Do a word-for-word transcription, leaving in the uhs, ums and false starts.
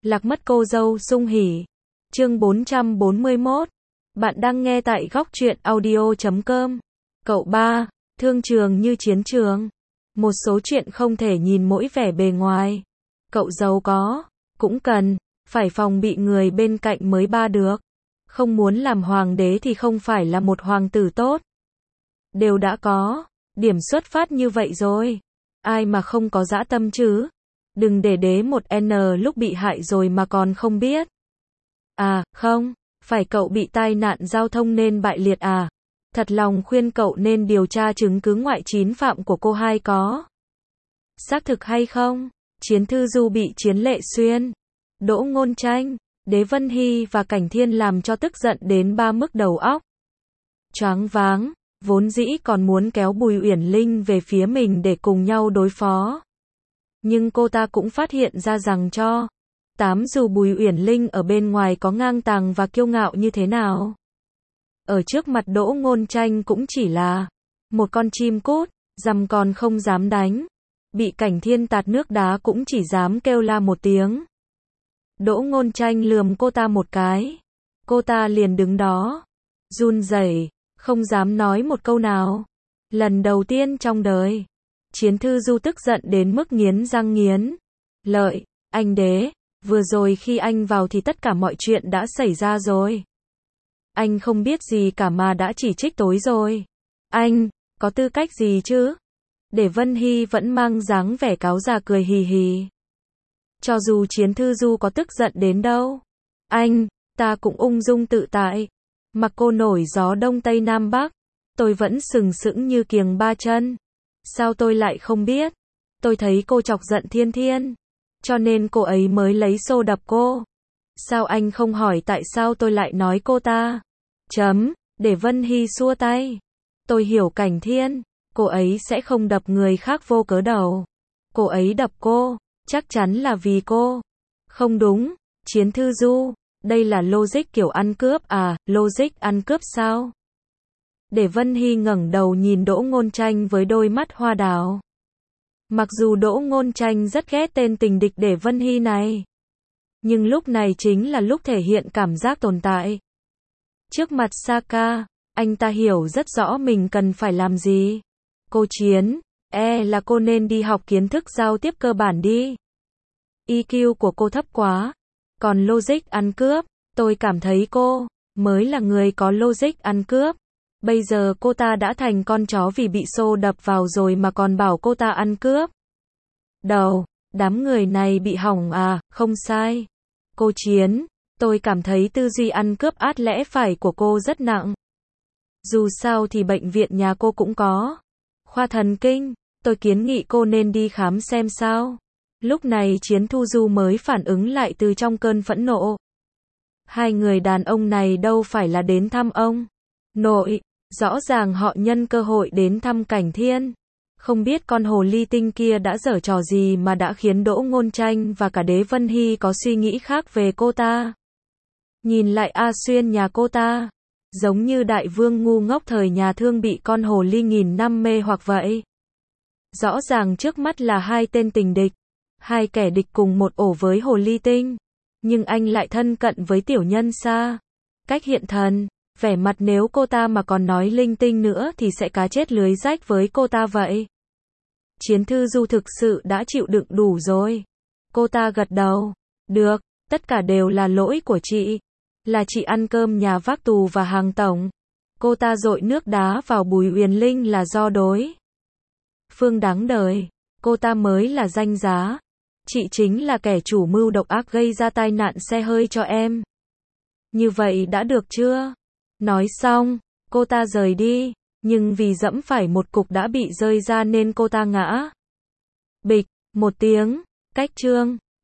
Lạc mất cô dâu sung hỉ. Chương bốn trăm bốn mươi mốt. Bạn đang nghe tại góc truyện audio chấm com. Cậu ba, thương trường như chiến trường. Một số chuyện không thể nhìn mỗi vẻ bề ngoài. Cậu giàu có, cũng cần, phải phòng bị người bên cạnh mới ba được. Không muốn làm hoàng đế thì không phải là một hoàng tử tốt. Đều đã có, điểm xuất phát như vậy rồi. Ai mà không có dã tâm chứ? Đừng để đế một N lúc bị hại rồi mà còn không biết. À, không, phải cậu bị tai nạn giao thông nên bại liệt à? Thật lòng khuyên cậu nên điều tra chứng cứ ngoại chín phạm của cô hai có xác thực hay không? Chiến Thư Du bị Chiến Lệ Xuyên, Đỗ Ngôn Tranh, Đế Vân Hy và Cảnh Thiên làm cho tức giận đến ba mức đầu óc choáng váng, vốn dĩ còn muốn kéo Bùi Uyển Linh về phía mình để cùng nhau đối phó. Nhưng cô ta cũng phát hiện ra rằng cho tám dù Bùi Uyển Linh ở bên ngoài có ngang tàng và kiêu ngạo như thế nào, ở trước mặt Đỗ Ngôn Tranh cũng chỉ là một con chim cút, dằm còn không dám đánh. Bị Cảnh Thiên tạt nước đá cũng chỉ dám kêu la một tiếng. Đỗ Ngôn Tranh lườm cô ta một cái. Cô ta liền đứng đó, run rẩy, không dám nói một câu nào. Lần đầu tiên trong đời, Chiến Thư Du tức giận đến mức nghiến răng nghiến lợi. Anh đế, vừa rồi khi anh vào thì tất cả mọi chuyện đã xảy ra rồi. Anh không biết gì cả mà đã chỉ trích tối rồi. Anh, có tư cách gì chứ? Để Vân Hy vẫn mang dáng vẻ cáo già cười hì hì. Cho dù Chiến Thư Du có tức giận đến đâu, anh, ta cũng ung dung tự tại. Mặc cô nổi gió đông tây nam bắc, tôi vẫn sừng sững như kiềng ba chân. Sao tôi lại không biết? Tôi thấy cô chọc giận Thiên Thiên, cho nên cô ấy mới lấy xô đập cô. Sao anh không hỏi tại sao tôi lại nói cô ta? Chấm, để Vân Hy xua tay. Tôi hiểu Cảnh Thiên, cô ấy sẽ không đập người khác vô cớ đầu. Cô ấy đập cô, chắc chắn là vì cô. Không đúng, Chiến Thư Du, đây là logic kiểu ăn cướp à, logic ăn cướp sao? Để Vân Hy ngẩng đầu nhìn Đỗ Ngôn Tranh với đôi mắt hoa đào. Mặc dù Đỗ Ngôn Tranh rất ghét tên tình địch Để Vân Hy này, nhưng lúc này chính là lúc thể hiện cảm giác tồn tại. Trước mặt Saka, anh ta hiểu rất rõ mình cần phải làm gì. Cô Chiến, e là cô nên đi học kiến thức giao tiếp cơ bản đi. i kiu của cô thấp quá. Còn logic ăn cướp, tôi cảm thấy cô mới là người có logic ăn cướp. Bây giờ cô ta đã thành con chó vì bị xô đập vào rồi mà còn bảo cô ta ăn cướp. Đầu, đám người này bị hỏng à, không sai. Cô Chiến, tôi cảm thấy tư duy ăn cướp át lẽ phải của cô rất nặng. Dù sao thì bệnh viện nhà cô cũng có khoa thần kinh, tôi kiến nghị cô nên đi khám xem sao. Lúc này Chiến Thư Du mới phản ứng lại từ trong cơn phẫn nộ. Hai người đàn ông này đâu phải là đến thăm ông nội, rõ ràng họ nhân cơ hội đến thăm Cảnh Thiên. Không biết con hồ ly tinh kia đã giở trò gì mà đã khiến Đỗ Ngôn Tranh và cả Đế Vân Hy có suy nghĩ khác về cô ta. Nhìn lại A Xuyên nhà cô ta, giống như đại vương ngu ngốc thời nhà Thương bị con hồ ly nghìn năm mê hoặc vậy. Rõ ràng trước mắt là hai tên tình địch, hai kẻ địch cùng một ổ với hồ ly tinh, nhưng anh lại thân cận với tiểu nhân xa cách hiện thần. Vẻ mặt nếu cô ta mà còn nói linh tinh nữa thì sẽ cá chết lưới rách với cô ta vậy. Chiến Thư Du thực sự đã chịu đựng đủ rồi. Cô ta gật đầu. Được, tất cả đều là lỗi của chị. Là chị ăn cơm nhà vác tù và hàng tổng. Cô ta dội nước đá vào Bùi Uyển Linh là do đối phương đáng đời. Cô ta mới là danh giá. Chị chính là kẻ chủ mưu độc ác gây ra tai nạn xe hơi cho em. Như vậy đã được chưa? Nói xong, cô ta rời đi, nhưng vì dẫm phải một cục đã bị rơi ra nên cô ta ngã. Bịch, một tiếng, cách chương.